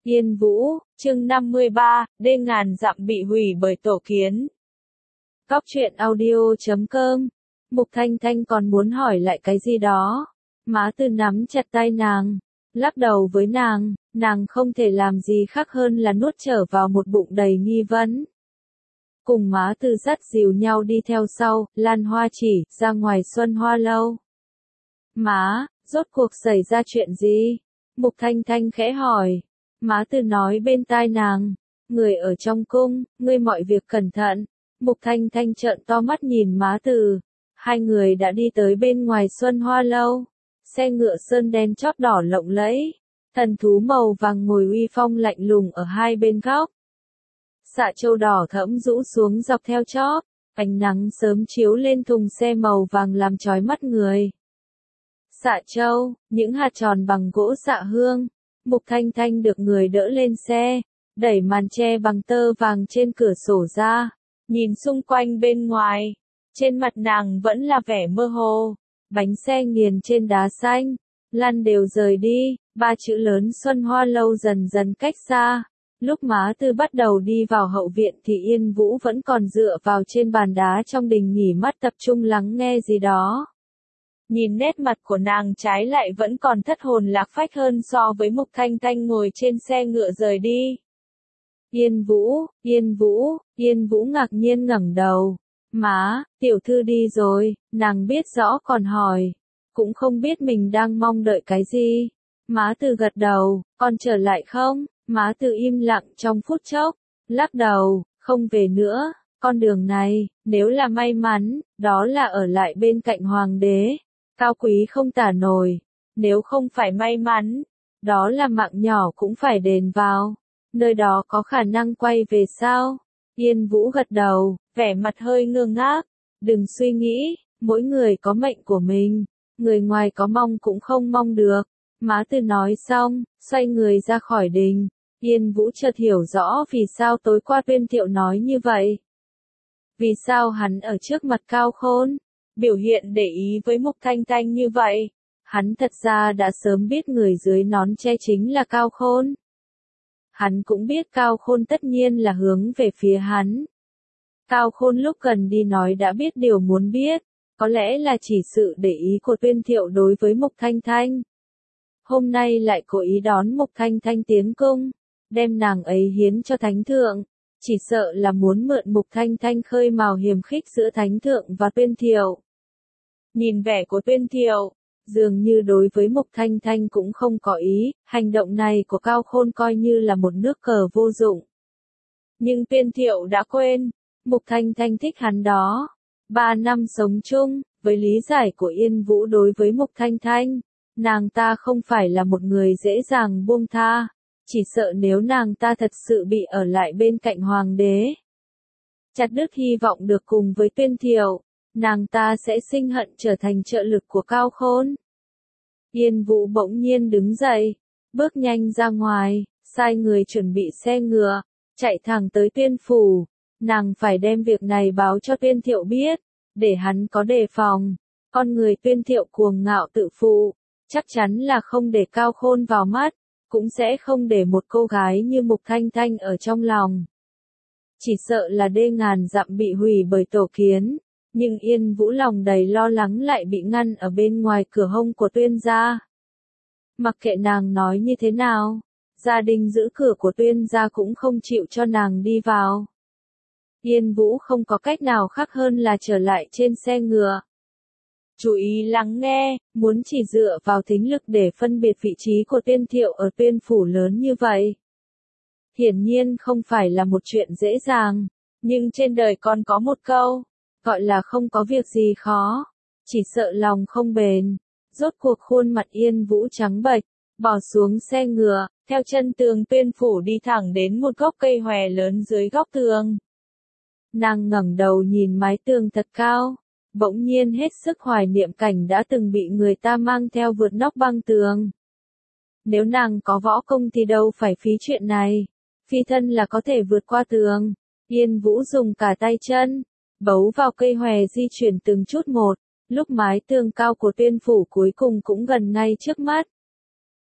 Yên Vũ, chương 53, đê ngàn dặm bị hủy bởi tổ kiến. Cóc truyện audio.com. Mục Thanh Thanh còn muốn hỏi lại cái gì đó. Má Từ nắm chặt tay nàng, lắc đầu với nàng không thể làm gì khác hơn là nuốt trở vào một bụng đầy nghi vấn. Cùng má Từ dắt dìu nhau đi theo sau, Lan Hoa Chỉ, ra ngoài Xuân Hoa Lâu. Má, rốt cuộc xảy ra chuyện gì? Mục Thanh Thanh khẽ hỏi. Má Từ nói bên tai nàng, người ở trong cung, ngươi mọi việc cẩn thận. Mục Thanh Thanh trợn to mắt nhìn má Từ. Hai người đã đi tới bên ngoài Xuân Hoa Lâu. Xe ngựa sơn đen chót đỏ lộng lẫy. Thần thú màu vàng ngồi uy phong lạnh lùng ở hai bên góc. Xạ châu đỏ thẫm rũ xuống dọc theo chóp. Ánh nắng sớm chiếu lên thùng xe màu vàng làm chói mắt người. Xạ châu, những hạt tròn bằng gỗ xạ hương. Mục Thanh Thanh được người đỡ lên xe, đẩy màn che bằng tơ vàng trên cửa sổ ra, nhìn xung quanh bên ngoài, trên mặt nàng vẫn là vẻ mơ hồ, bánh xe nghiền trên đá xanh, lăn đều rời đi, ba chữ lớn Xuân Hoa Lâu dần dần cách xa. Lúc má Từ bắt đầu đi vào hậu viện thì Yên Vũ vẫn còn dựa vào trên bàn đá trong đình nghỉ mắt tập trung lắng nghe gì đó. Nhìn nét mặt của nàng trái lại vẫn còn thất hồn lạc phách hơn so với Mục Thanh Thanh ngồi trên xe ngựa rời đi. Yên Vũ ngạc nhiên ngẩng đầu. Má, tiểu thư đi rồi, nàng biết rõ còn hỏi. Cũng không biết mình đang mong đợi cái gì. Má Từ gật đầu, con trở lại không? Má Từ im lặng trong phút chốc, lắc đầu, không về nữa. Con đường này, nếu là may mắn, đó là ở lại bên cạnh hoàng đế. Cao quý không tả nổi, nếu không phải may mắn, đó là mạng nhỏ cũng phải đền vào, nơi đó có khả năng quay về sao? Yên Vũ gật đầu, vẻ mặt hơi ngơ ngác, đừng suy nghĩ, mỗi người có mệnh của mình, người ngoài có mong cũng không mong được. Má Từ nói xong, xoay người ra khỏi đình, Yên Vũ chợt hiểu rõ vì sao tối qua Tuyên Thiệu nói như vậy. Vì sao hắn ở trước mặt Cao Khôn? Biểu hiện để ý với Mục Thanh Thanh như vậy, hắn thật ra đã sớm biết người dưới nón che chính là Cao Khôn. Hắn cũng biết Cao Khôn tất nhiên là hướng về phía hắn. Cao Khôn lúc gần đi nói đã biết điều muốn biết, có lẽ là chỉ sự để ý của Tuyên Thiệu đối với Mục Thanh Thanh. Hôm nay lại cố ý đón Mục Thanh Thanh tiến cung, đem nàng ấy hiến cho Thánh Thượng, chỉ sợ là muốn mượn Mục Thanh Thanh khơi mào hiềm khích giữa Thánh Thượng và Tuyên Thiệu. Nhìn vẻ của Tuyên Thiệu, dường như đối với Mục Thanh Thanh cũng không có ý, hành động này của Cao Khôn coi như là một nước cờ vô dụng. Nhưng Tuyên Thiệu đã quên, Mục Thanh Thanh thích hắn đó. 3 năm sống chung, với lý giải của Yên Vũ đối với Mục Thanh Thanh, nàng ta không phải là một người dễ dàng buông tha, chỉ sợ nếu nàng ta thật sự bị ở lại bên cạnh hoàng đế, chặt đứt hy vọng được cùng với Tuyên Thiệu, nàng ta sẽ sinh hận trở thành trợ lực của Cao Khôn. Yên Vũ bỗng nhiên đứng dậy, bước nhanh ra ngoài, sai người chuẩn bị xe ngựa, chạy thẳng tới Tuyên phủ. Nàng phải đem việc này báo cho Tuyên Thiệu biết, để hắn có đề phòng. Con người Tuyên Thiệu cuồng ngạo tự phụ, chắc chắn là không để Cao Khôn vào mắt, cũng sẽ không để một cô gái như Mục Thanh Thanh ở trong lòng. Chỉ sợ là đê ngàn dặm bị hủy bởi tổ kiến. Nhưng Yên Vũ lòng đầy lo lắng lại bị ngăn ở bên ngoài cửa hông của Tuyên gia. Mặc kệ nàng nói như thế nào, gia đình giữ cửa của Tuyên gia cũng không chịu cho nàng đi vào. Yên Vũ không có cách nào khác hơn là trở lại trên xe ngựa. Chú ý lắng nghe, muốn chỉ dựa vào thính lực để phân biệt vị trí của Tuyên Thiệu ở Tuyên phủ lớn như vậy. Hiển nhiên không phải là một chuyện dễ dàng, nhưng trên đời còn có một câu, gọi là không có việc gì khó, chỉ sợ lòng không bền. Rốt cuộc khuôn mặt Yên Vũ trắng bệch, bỏ xuống xe ngựa, theo chân tường Tuyên phủ đi thẳng đến một gốc cây hòe lớn dưới góc tường. Nàng ngẩng đầu nhìn mái tường thật cao, bỗng nhiên hết sức hoài niệm cảnh đã từng bị người ta mang theo vượt nóc băng tường. Nếu nàng có võ công thì đâu phải phí chuyện này, phi thân là có thể vượt qua tường. Yên Vũ dùng cả tay chân, bấu vào cây hòe di chuyển từng chút một, lúc mái tường cao của Tuyên phủ cuối cùng cũng gần ngay trước mắt.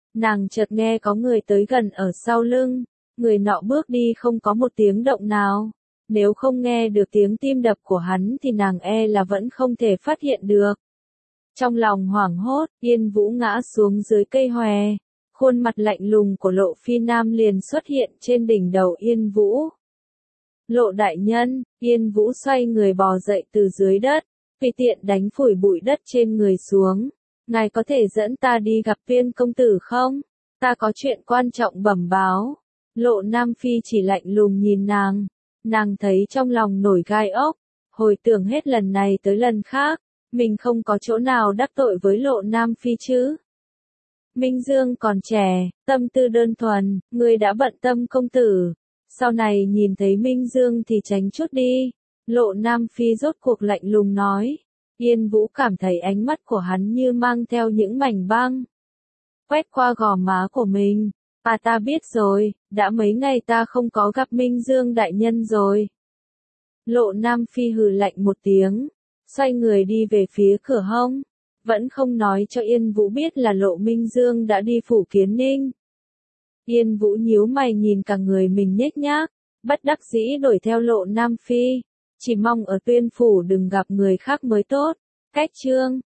Nàng chợt nghe có người tới gần ở sau lưng, người nọ bước đi không có một tiếng động nào. Nếu không nghe được tiếng tim đập của hắn thì nàng e là vẫn không thể phát hiện được. Trong lòng hoảng hốt, Yên Vũ ngã xuống dưới cây hòe. Khuôn mặt lạnh lùng của Lộ Phi Nam liền xuất hiện trên đỉnh đầu Yên Vũ. Lộ đại nhân, Yên Vũ xoay người bò dậy từ dưới đất, tùy tiện đánh phủi bụi đất trên người xuống. Ngài có thể dẫn ta đi gặp Viên công tử không? Ta có chuyện quan trọng bẩm báo. Lộ Nam Phi chỉ lạnh lùng nhìn nàng. Nàng thấy trong lòng nổi gai ốc, hồi tưởng hết lần này tới lần khác, mình không có chỗ nào đắc tội với Lộ Nam Phi chứ. Minh Dương còn trẻ, tâm tư đơn thuần, ngươi đã bận tâm công tử. Sau này nhìn thấy Minh Dương thì tránh chút đi. Lộ Nam Phi rốt cuộc lạnh lùng nói. Yên Vũ cảm thấy ánh mắt của hắn như mang theo những mảnh băng. Quét qua gò má của mình. À ta biết rồi, đã mấy ngày ta không có gặp Minh Dương đại nhân rồi. Lộ Nam Phi hừ lạnh một tiếng, xoay người đi về phía cửa hông. Vẫn không nói cho Yên Vũ biết là Lộ Minh Dương đã đi phủ Kiến Ninh. Yên Vũ nhíu mày nhìn cả người mình nhếch nhác, bất đắc dĩ đuổi theo Lộ Nam Phi. Chỉ mong ở Tuyên phủ đừng gặp người khác mới tốt. Cách chương